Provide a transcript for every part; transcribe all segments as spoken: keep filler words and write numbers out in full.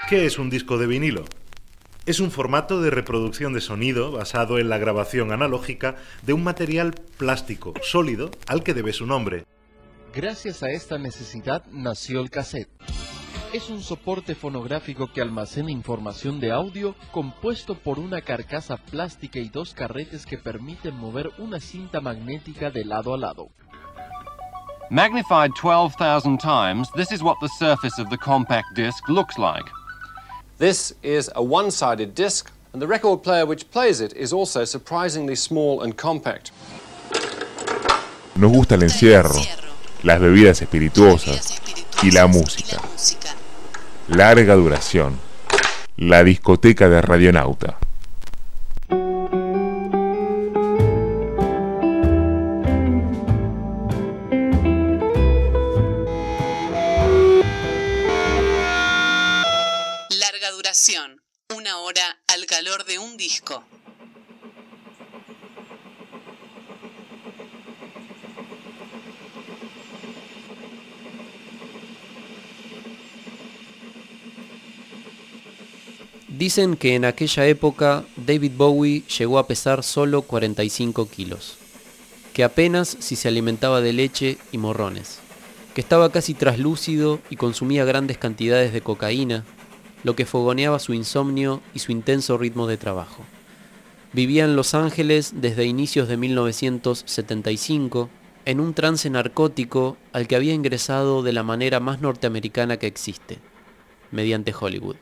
¿Qué es un disco de vinilo? Es un formato de reproducción de sonido basado en la grabación analógica de un material plástico sólido al que debe su nombre. Gracias a esta necesidad nació el cassette. Es un soporte fonográfico que almacena información de audio compuesto por una carcasa plástica y dos carretes que permiten mover una cinta magnética de lado a lado. Magnified twelve thousand times, this is what the surface of the compact disc looks like. This is a one-sided disc, and the record player which plays it is also surprisingly small and compact. Nos gusta el encierro, las bebidas espirituosas y la música. Larga duración. La discoteca de Radionauta. Larga duración. Una hora al calor de un disco. Dicen que en aquella época David Bowie llegó a pesar solo cuarenta y cinco kilos, que apenas si se alimentaba de leche y morrones, que estaba casi traslúcido y consumía grandes cantidades de cocaína, lo que fogoneaba su insomnio y su intenso ritmo de trabajo. Vivía en Los Ángeles desde inicios de mil novecientos setenta y cinco en un trance narcótico al que había ingresado de la manera más norteamericana que existe, mediante Hollywood.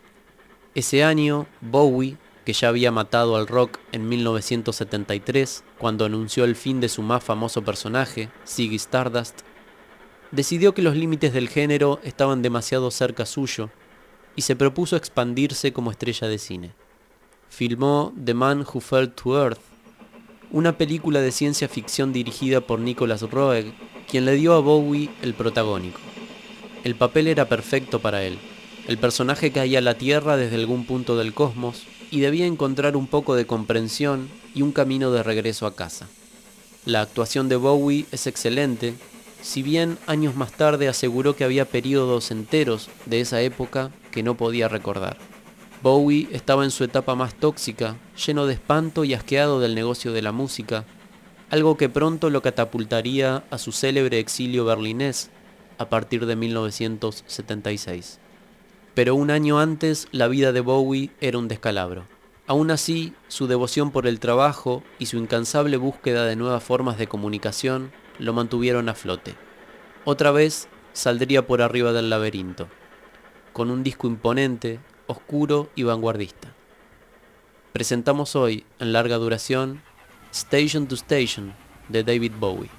Ese año, Bowie, que ya había matado al rock en mil novecientos setenta y tres, cuando anunció el fin de su más famoso personaje, Ziggy Stardust, decidió que los límites del género estaban demasiado cerca suyo y se propuso expandirse como estrella de cine. Filmó The Man Who Fell to Earth, una película de ciencia ficción dirigida por Nicholas Roeg, quien le dio a Bowie el protagónico. El papel era perfecto para él. El personaje caía a la Tierra desde algún punto del cosmos y debía encontrar un poco de comprensión y un camino de regreso a casa. La actuación de Bowie es excelente, si bien años más tarde aseguró que había periodos enteros de esa época que no podía recordar. Bowie estaba en su etapa más tóxica, lleno de espanto y asqueado del negocio de la música, algo que pronto lo catapultaría a su célebre exilio berlinés a partir de mil novecientos setenta y seis. Pero un año antes la vida de Bowie era un descalabro. Aún así, su devoción por el trabajo y su incansable búsqueda de nuevas formas de comunicación lo mantuvieron a flote. Otra vez saldría por arriba del laberinto, con un disco imponente, oscuro y vanguardista. Presentamos hoy, en larga duración, Station to Station, de David Bowie.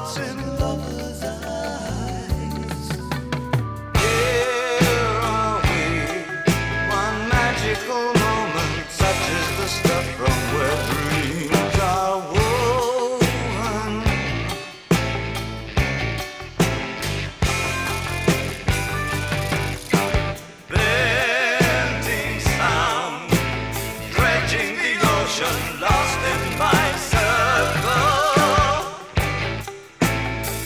thoughts in lovers' eyes. Here are we, one magical moment, such is the stuff from where dreams are woven. Venting sound, dredging the ocean, lost in my circle.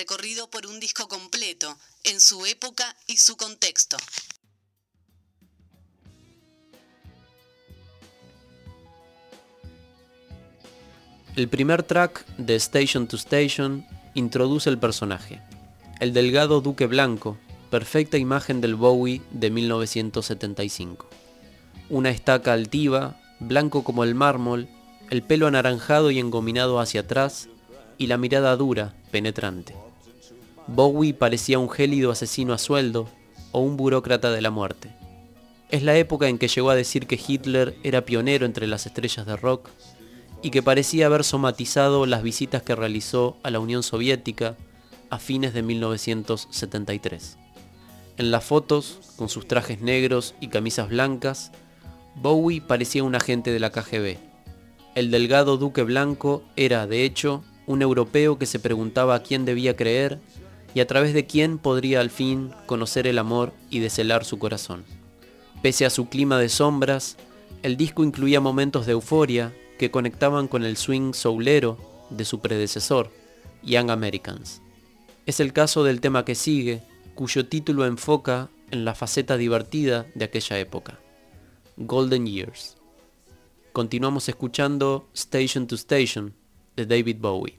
recorrido por un disco completo, en su época y su contexto. El primer track de Station to Station introduce el personaje, el delgado Duque Blanco, perfecta imagen del Bowie de mil novecientos setenta y cinco. Una estaca altiva, blanco como el mármol, el pelo anaranjado y engominado hacia atrás, y la mirada dura, penetrante. Bowie parecía un gélido asesino a sueldo o un burócrata de la muerte. Es la época en que llegó a decir que Hitler era pionero entre las estrellas de rock y que parecía haber somatizado las visitas que realizó a la Unión Soviética a fines de mil novecientos setenta y tres. En las fotos, con sus trajes negros y camisas blancas, Bowie parecía un agente de la K G B. El delgado Duque Blanco era, de hecho, un europeo que se preguntaba a quién debía creer y a través de quién podría al fin conocer el amor y deshelar su corazón. Pese a su clima de sombras, el disco incluía momentos de euforia que conectaban con el swing soulero de su predecesor, Young Americans. Es el caso del tema que sigue, cuyo título enfoca en la faceta divertida de aquella época, Golden Years. Continuamos escuchando Station to Station de David Bowie.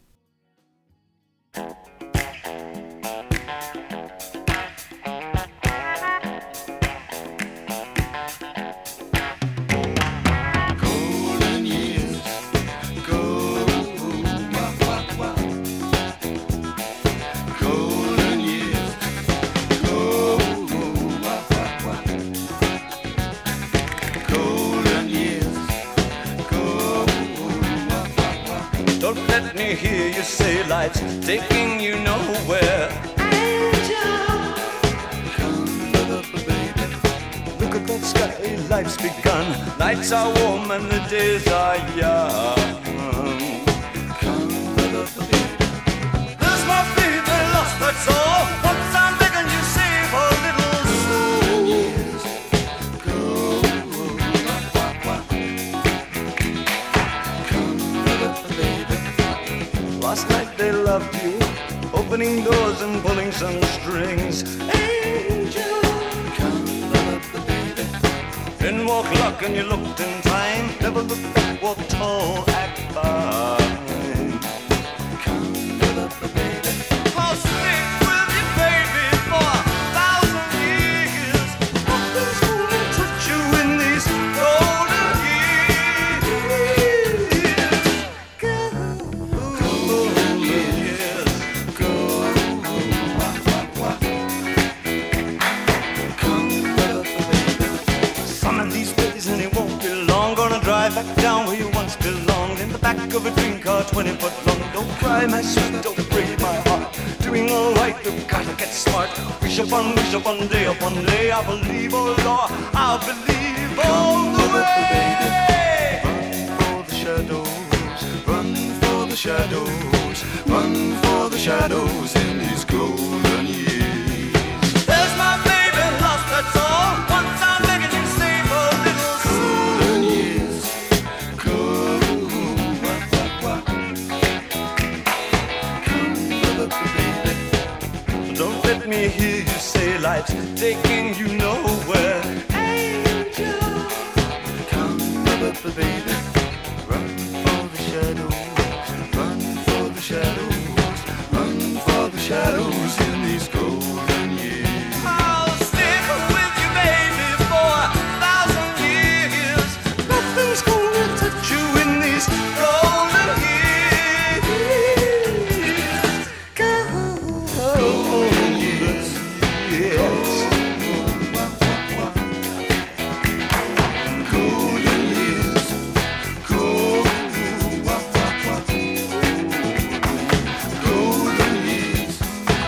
Hear you say life's taking you nowhere. Angel, come up, baby. Look at that sky, life's begun. Nights are warm and the days are young. Come up, baby. There's my baby lost, that's all. Once I'm begging you, save a little soul. Years go. Come up, baby. Last night they loved you, opening doors and pulling some strings. Angel, come up, baby. Then walk luck and you looked in time. Never looked back, walk tall, act fine. Come up, baby. I'll stick with you, baby, for a thousand years. Nothing's gonna touch you in these golden years. Back down where you once belonged, in the back of a dream car, twenty foot long. Don't cry, my sweet, don't break my heart. Doing all right, you've got to get smart. Wish upon, wish upon, day upon day. I believe, oh Lord, I believe all the way. Run for the shadows, run for the shadows, run for the shadows in these golden years. There's my baby lost, that's all. Once I'm begging you, save a little soul. Golden years. Don't let me hear you say life's taking you nowhere. Angel, come up, baby. Run for the shadows, run for the shadows, run for the shadows in these golden years. I'll stick with you, baby, for a thousand years. Nothing's gonna touch you in these golden years. Golden years, yes. Golden years, golden years.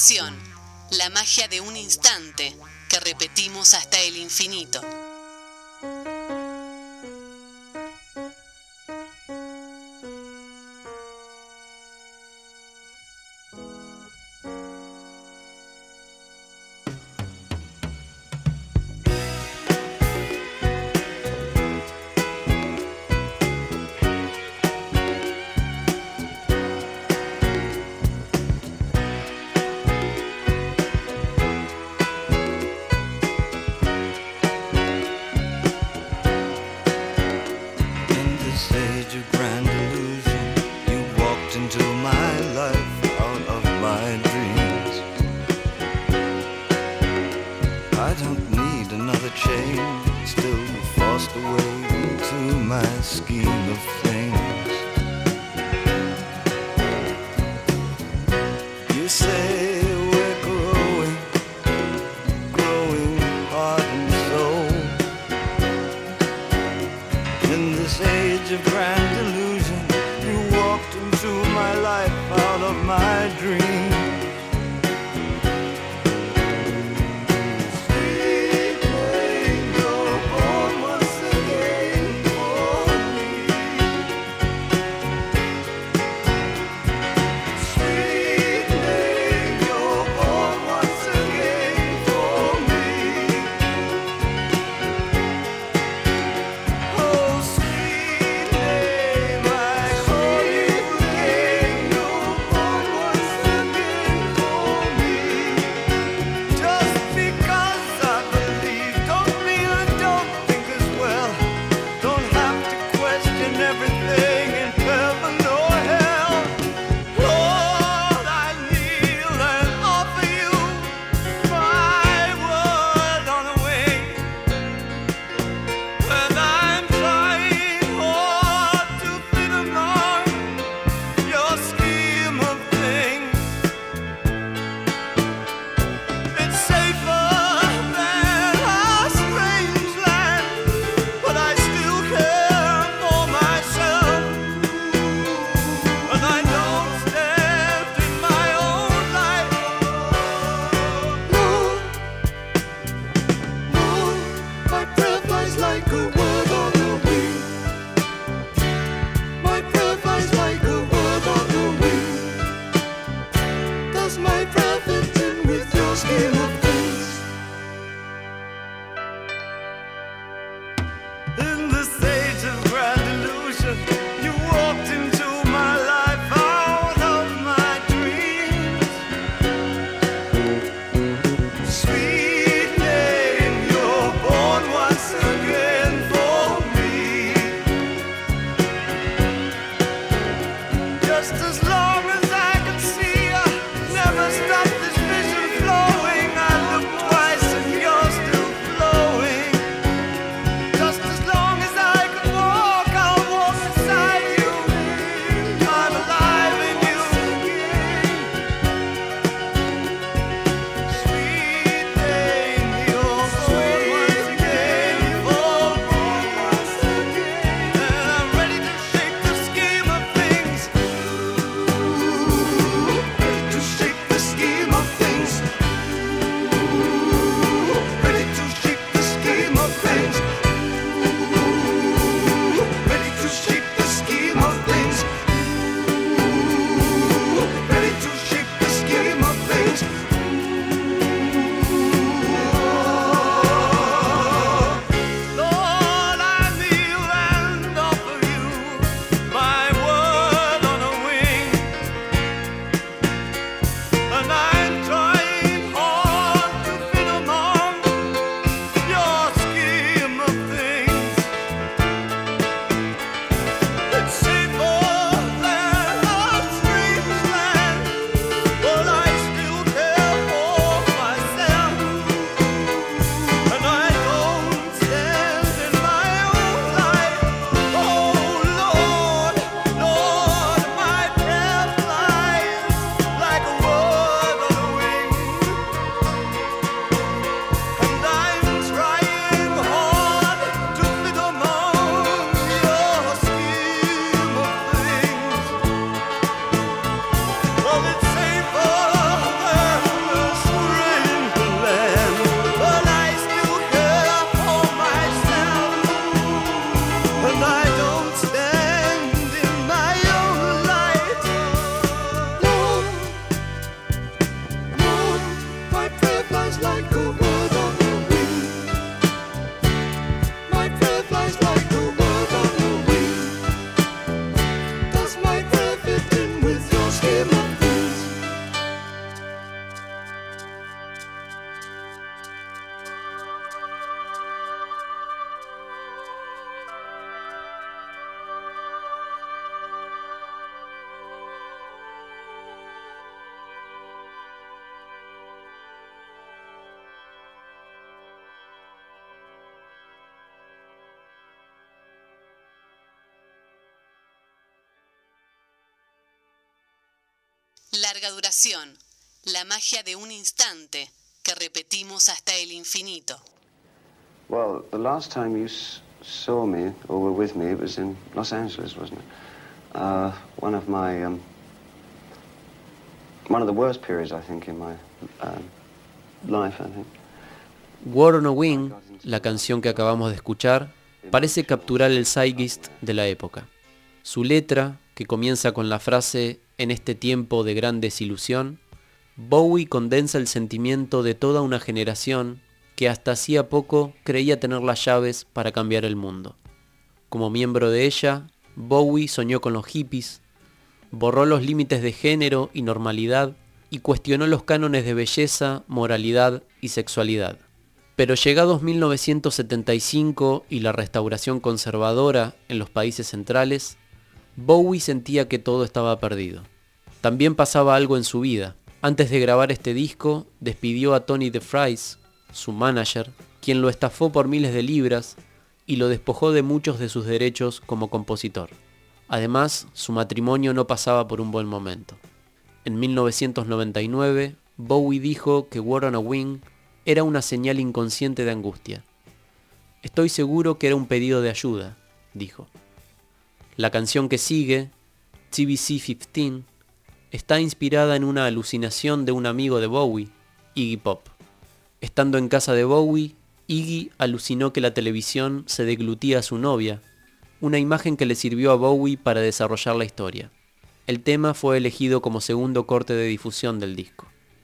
imaginación, la magia de un instante que repetimos hasta el infinito. Sweet rain, go on once again for me. flies like a word on the wing. My prayer flies like a word on the wing. Does my prayer fit in with your scheme of things? Larga duración, la magia de un instante que repetimos hasta el infinito. Well, the last time you s saw me or were with me, it was in Los Angeles, wasn't it? Uh, one of my, um, one of the worst periods, I think, in my um, life, I think. Word on a Wing, la canción que acabamos de escuchar, parece capturar el zeitgeist de la época. Su letra, que comienza con la frase "en este tiempo de gran desilusión", Bowie condensa el sentimiento de toda una generación que hasta hacía poco creía tener las llaves para cambiar el mundo. Como miembro de ella, Bowie soñó con los hippies, borró los límites de género y normalidad y cuestionó los cánones de belleza, moralidad y sexualidad. Pero llegados mil novecientos setenta y cinco y la restauración conservadora en los países centrales, Bowie sentía que todo estaba perdido. También pasaba algo en su vida. Antes de grabar este disco, despidió a Tony DeFries, su manager, quien lo estafó por miles de libras y lo despojó de muchos de sus derechos como compositor. Además, su matrimonio no pasaba por un buen momento. En mil novecientos noventa y nueve, Bowie dijo que Word on a Wing era una señal inconsciente de angustia. Estoy seguro que era un pedido de ayuda, dijo. La canción que sigue, T B C quince, está inspirada en una alucinación de un amigo de Bowie, Iggy Pop. Estando en casa de Bowie, Iggy alucinó que la televisión se deglutía a su novia, una imagen que le sirvió a Bowie para desarrollar la historia. El tema fue elegido como segundo corte de difusión del disco.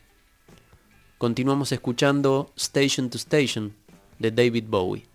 Continuamos escuchando Station to Station de David Bowie.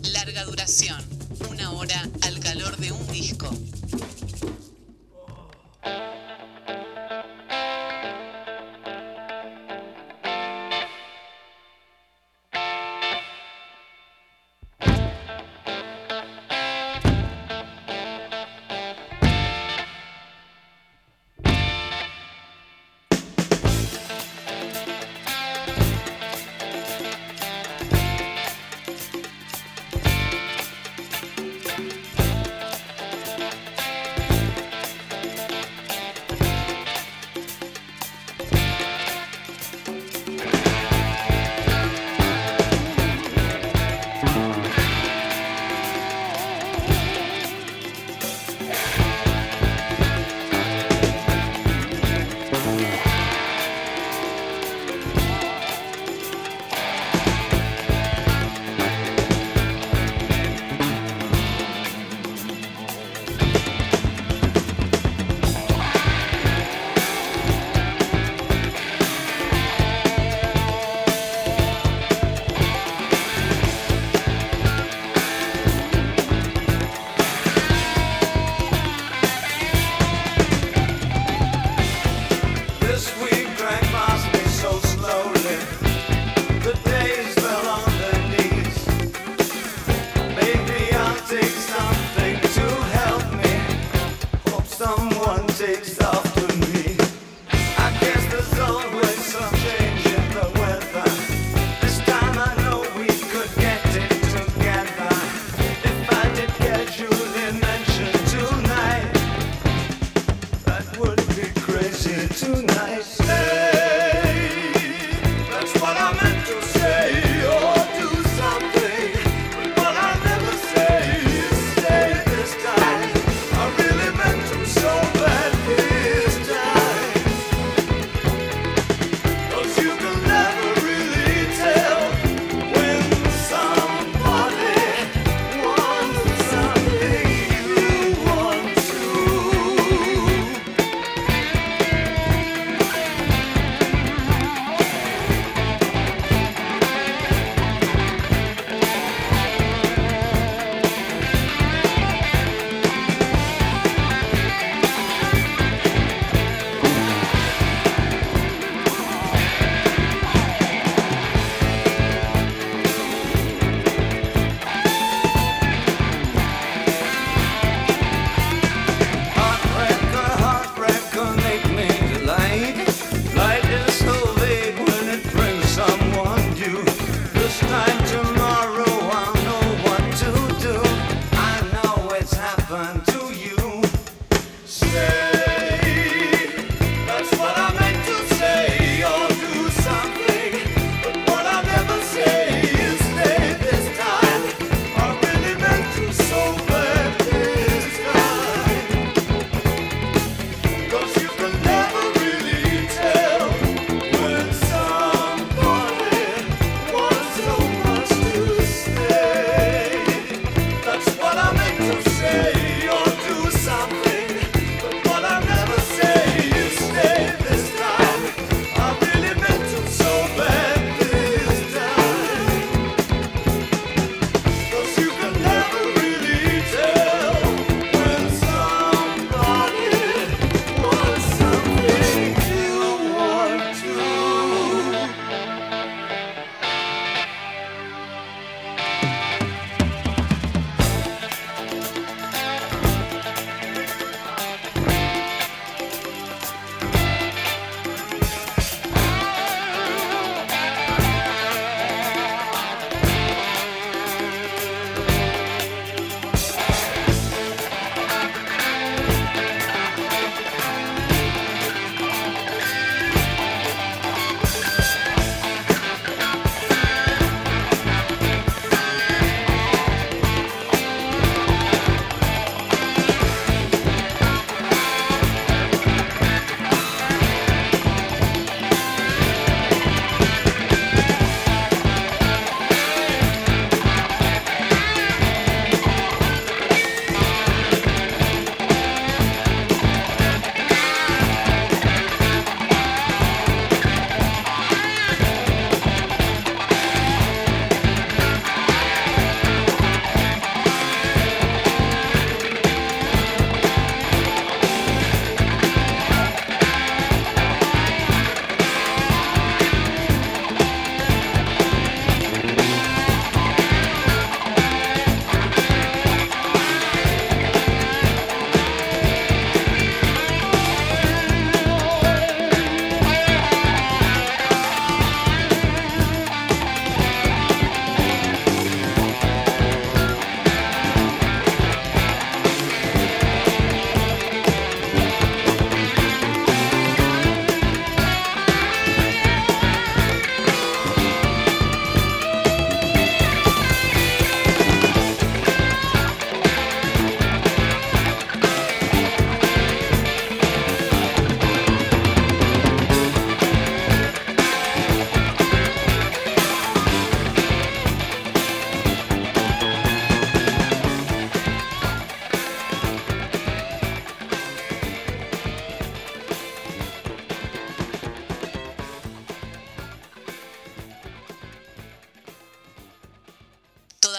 Larga duración, una hora al calor de un disco.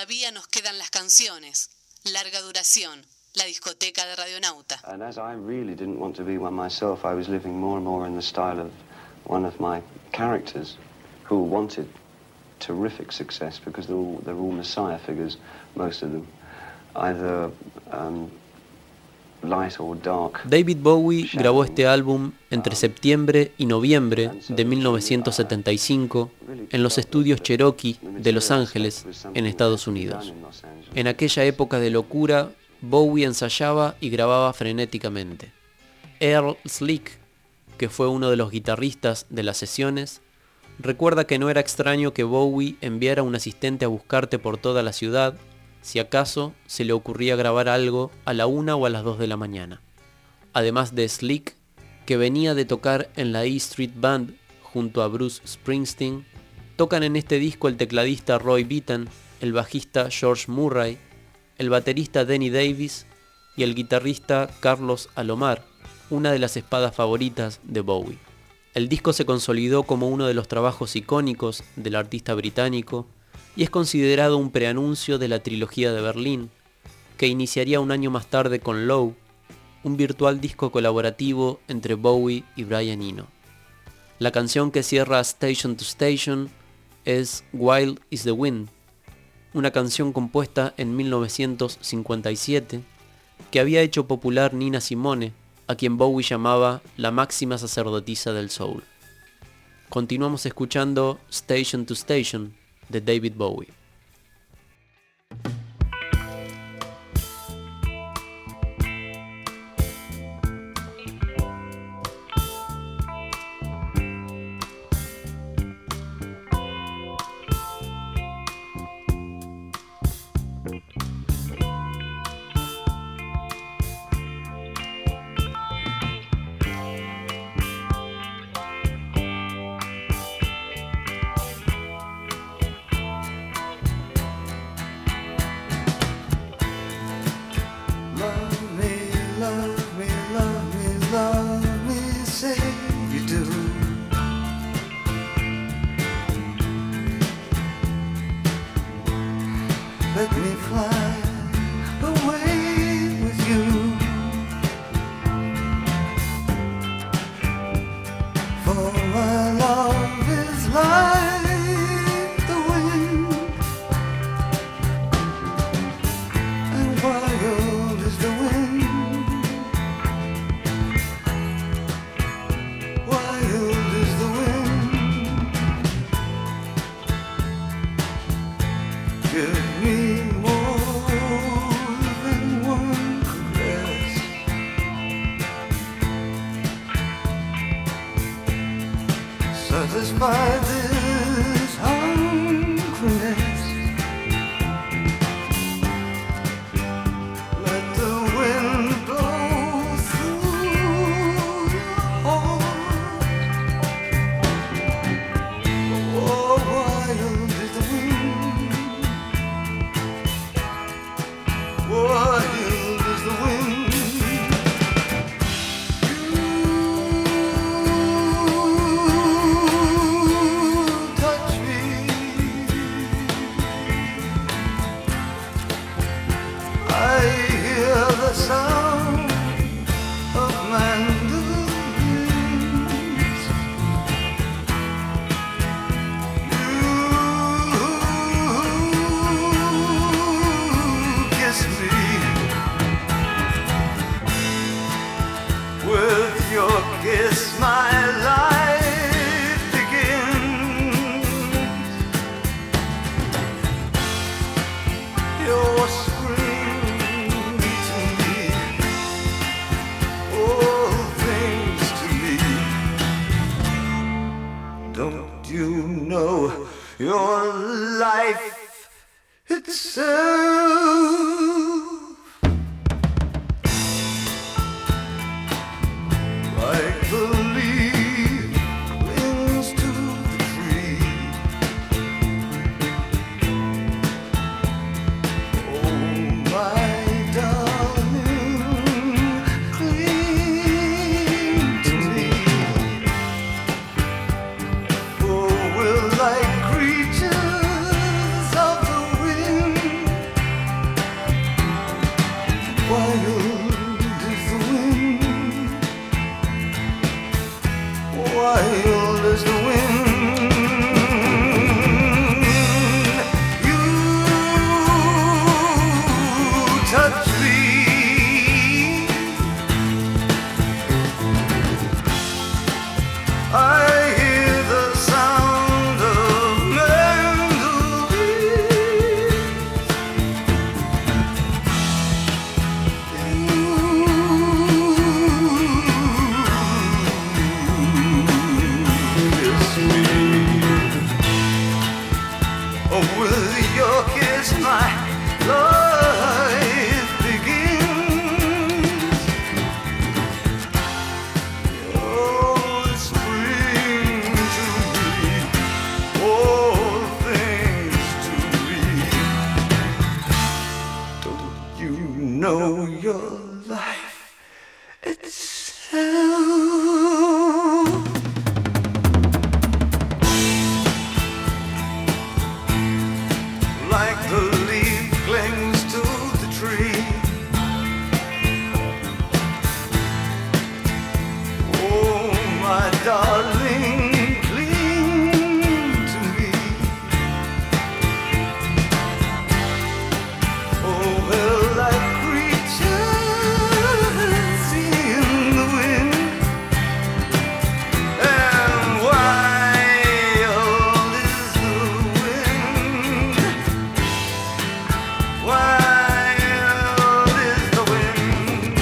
todavía nos quedan las canciones. Larga duración. La discoteca de Radionauta. And as I really didn't want to be one myself, I was living more and more in the style of one of my characters who wanted terrific success because they're all, they're all messiah figures, most of them. Either um, light or dark. David Bowie grabó este álbum entre septiembre y noviembre de mil novecientos setenta y cinco en los estudios Cherokee de Los Ángeles, en Estados Unidos. En aquella época de locura, Bowie ensayaba y grababa frenéticamente. Earl Slick, que fue uno de los guitarristas de las sesiones, recuerda que no era extraño que Bowie enviara a un asistente a buscarte por toda la ciudad, si acaso se le ocurría grabar algo a la una o a las dos de la mañana. Además de Slick, que venía de tocar en la E Street Band junto a Bruce Springsteen, tocan en este disco el tecladista Roy Bittan, el bajista George Murray, el baterista Denny Davis y el guitarrista Carlos Alomar, una de las espadas favoritas de Bowie. El disco se consolidó como uno de los trabajos icónicos del artista británico y es considerado un preanuncio de la trilogía de Berlín, que iniciaría un año más tarde con Low, un virtual disco colaborativo entre Bowie y Brian Eno. La canción que cierra Station to Station es Wild is the Wind, una canción compuesta en mil novecientos cincuenta y siete que había hecho popular Nina Simone, a quien Bowie llamaba la máxima sacerdotisa del soul. Continuamos escuchando Station to Station de David Bowie. Let me fly away with you. For my love is like the wind, and wild is the wind. Wild is the wind. Give me satisfy this hungriness. Let the wind blow through your heart. Oh, wild is the wind. Wild is the wind. Sound of mandolins. You kiss me with your kiss, my life begins. Your your life itself. Like the leaf clings to the tree. Oh, my darling, cling to me. For we're like creatures of the wind. me. Oh, with your kiss, my life begins. Oh, spring to me, all things to me. Don't you know your life itself? Like the leaf clings to the tree. Oh, my darling, cling to me. Oh, well, like creatures in the wind, and wild is the wind. Wild is the wind.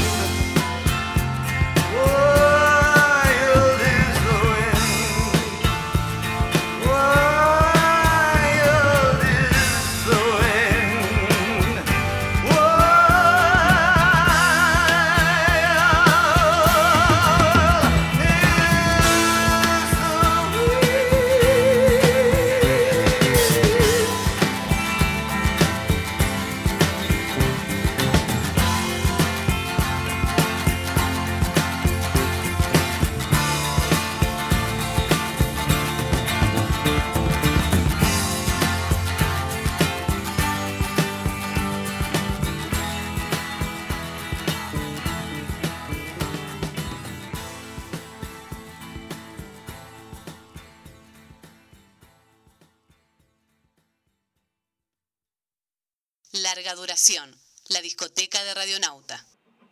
Wild is the wind. Wild is the wind. Larga duración, la discoteca de Radionauta.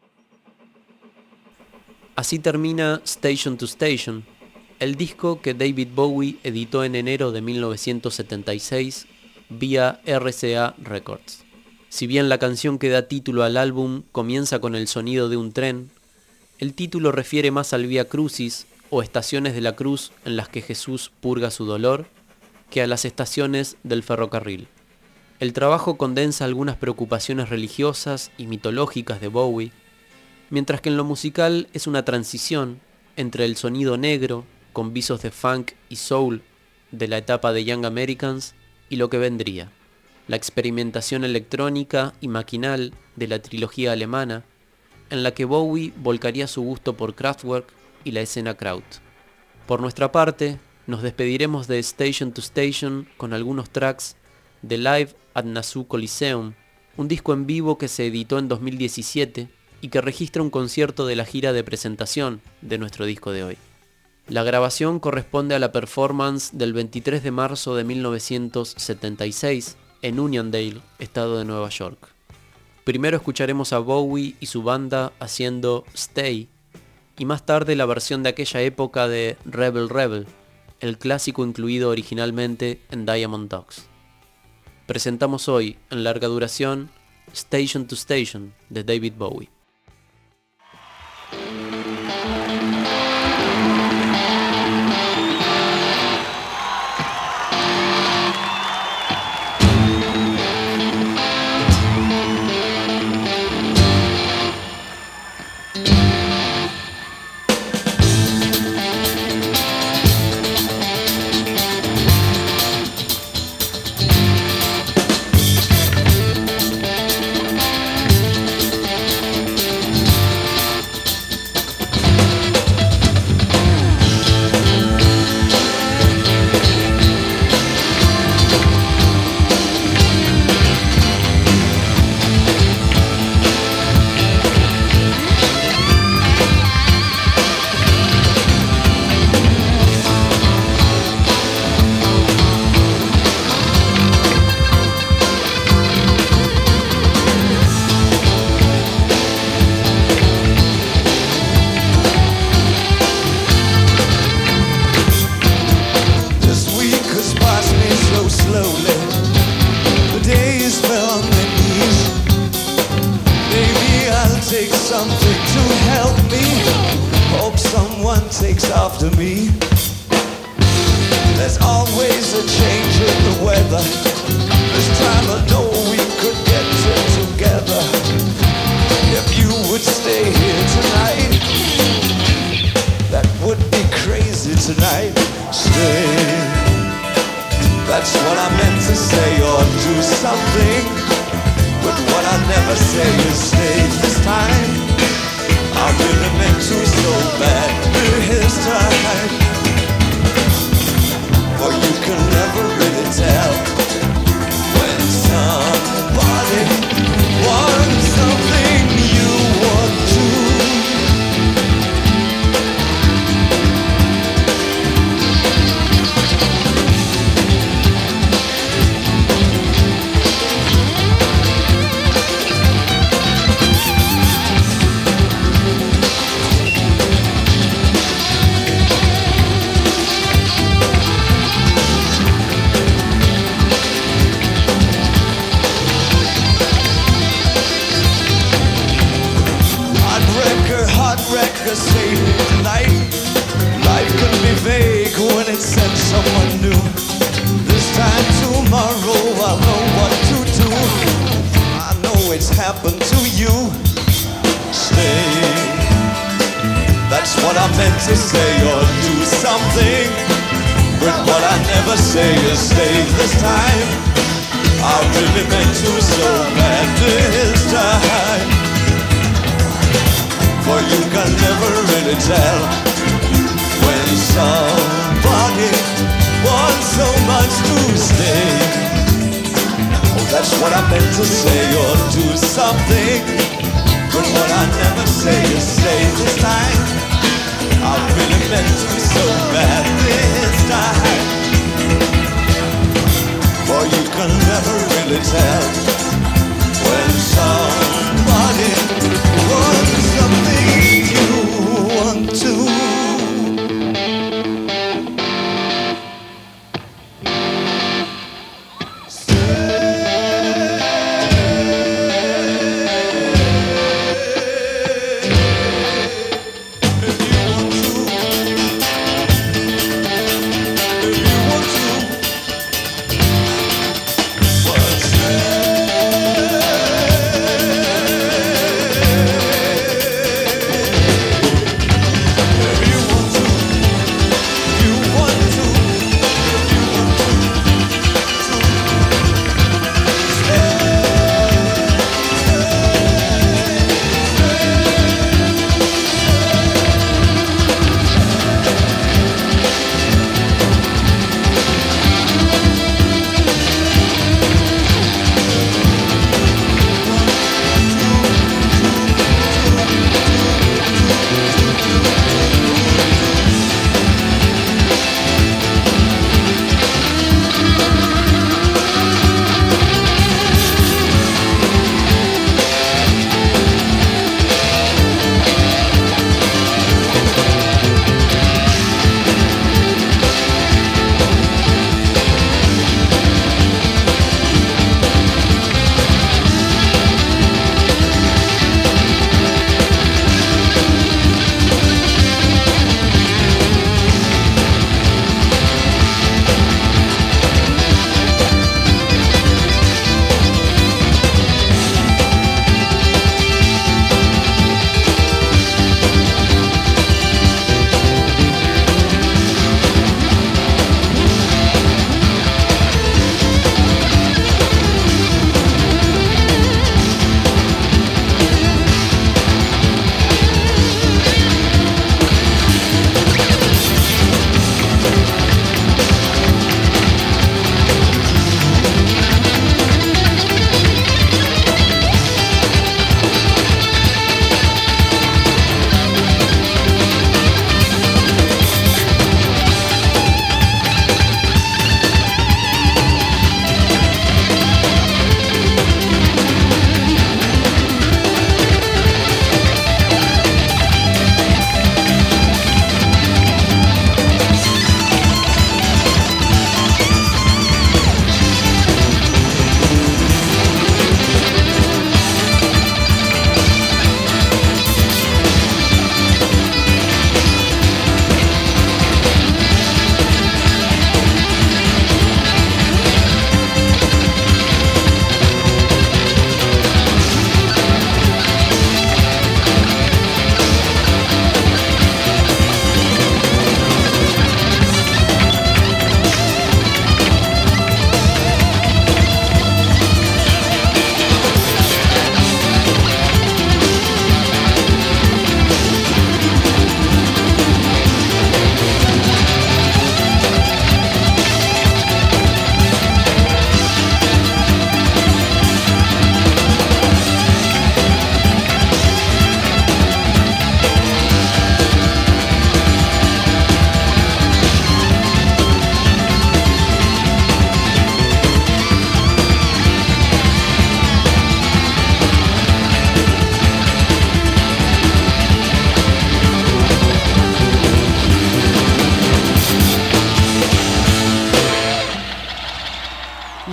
Así termina Station to Station, el disco que David Bowie editó en enero de mil novecientos setenta y seis vía R C A Records. Si bien la canción que da título al álbum comienza con el sonido de un tren, el título refiere más al Vía Crucis o estaciones de la cruz en las que Jesús purga su dolor, que a las estaciones del ferrocarril. El trabajo condensa algunas preocupaciones religiosas y mitológicas de Bowie, mientras que en lo musical es una transición entre el sonido negro, con visos de funk y soul de la etapa de Young Americans, y lo que vendría, la experimentación electrónica y maquinal de la trilogía alemana, en la que Bowie volcaría su gusto por Kraftwerk y la escena Kraut. Por nuestra parte, nos despediremos de Station to Station con algunos tracks de Live at Nassau Coliseum, un disco en vivo que se editó en dos mil diecisiete y que registra un concierto de la gira de presentación de nuestro disco de hoy. La grabación corresponde a la performance del veintitrés de marzo de mil novecientos setenta y seis en Uniondale, estado de Nueva York. Primero escucharemos a Bowie y su banda haciendo Stay, y más tarde la versión de aquella época de Rebel Rebel, el clásico incluido originalmente en Diamond Dogs. Presentamos hoy, en larga duración, Station to Station de David Bowie. Takes after me. There's always a change in the weather. This time I know we could get it together. If you would stay here tonight, that would be crazy tonight. Stay. That's what I meant to say, or do something. But what I never say is stay this time. I really meant to so bad this time. For you can never really tell when somebody wants something you want to. Say tonight, life can be vague when it sends someone new. This time tomorrow I'll know what to do. I know it's happened to you. Stay. That's what I meant to say, or do something. But what I never say is stay this time. I really meant to so bad this time. For you can never really tell when somebody wants so much to stay. Oh, that's what I meant to say, or do something. But what I never say is stay this time. I really meant to so bad this time. For you can never really tell when somebody wants something you want to. If you want to, but say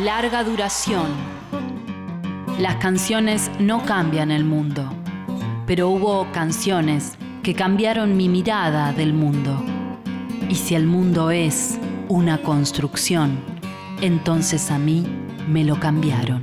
Larga duración. Las canciones no cambian el mundo, pero hubo canciones que cambiaron mi mirada del mundo. Y si el mundo es una construcción, entonces a mí me lo cambiaron.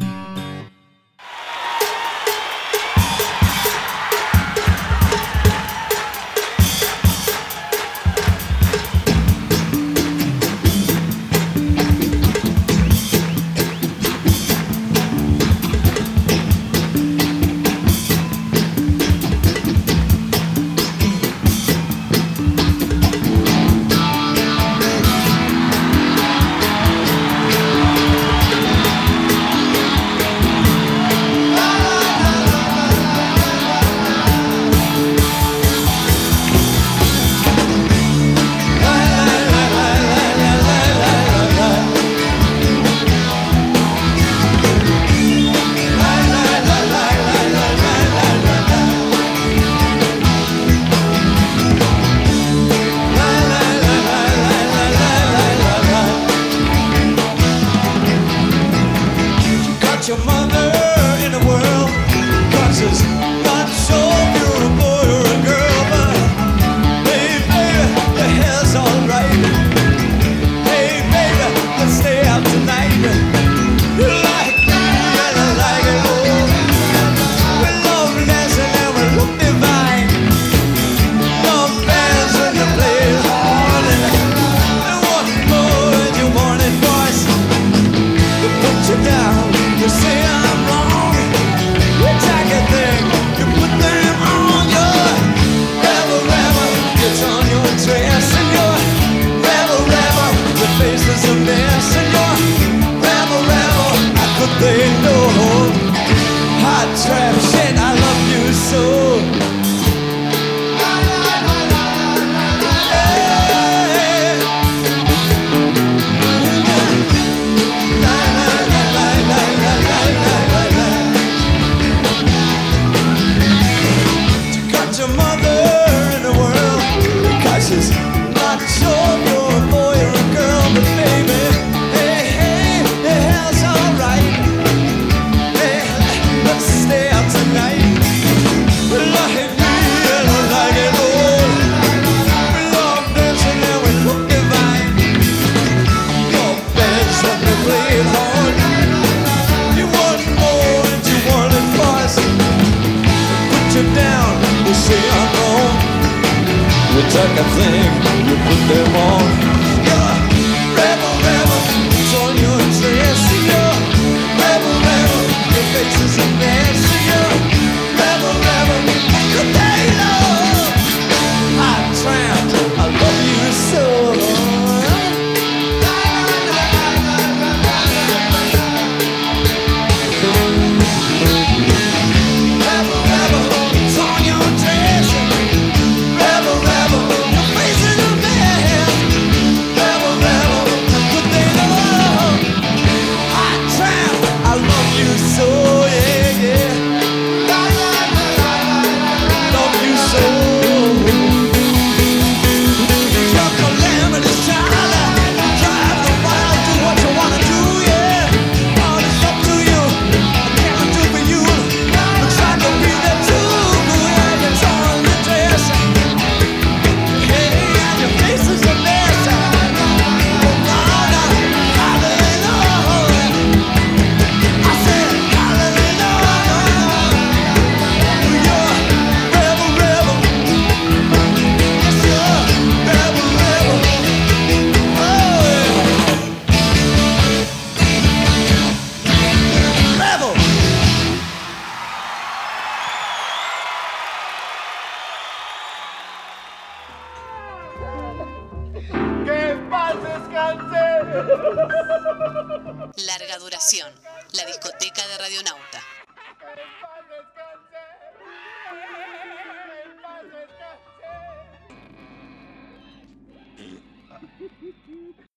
Larga duración, la discoteca de Radionauta.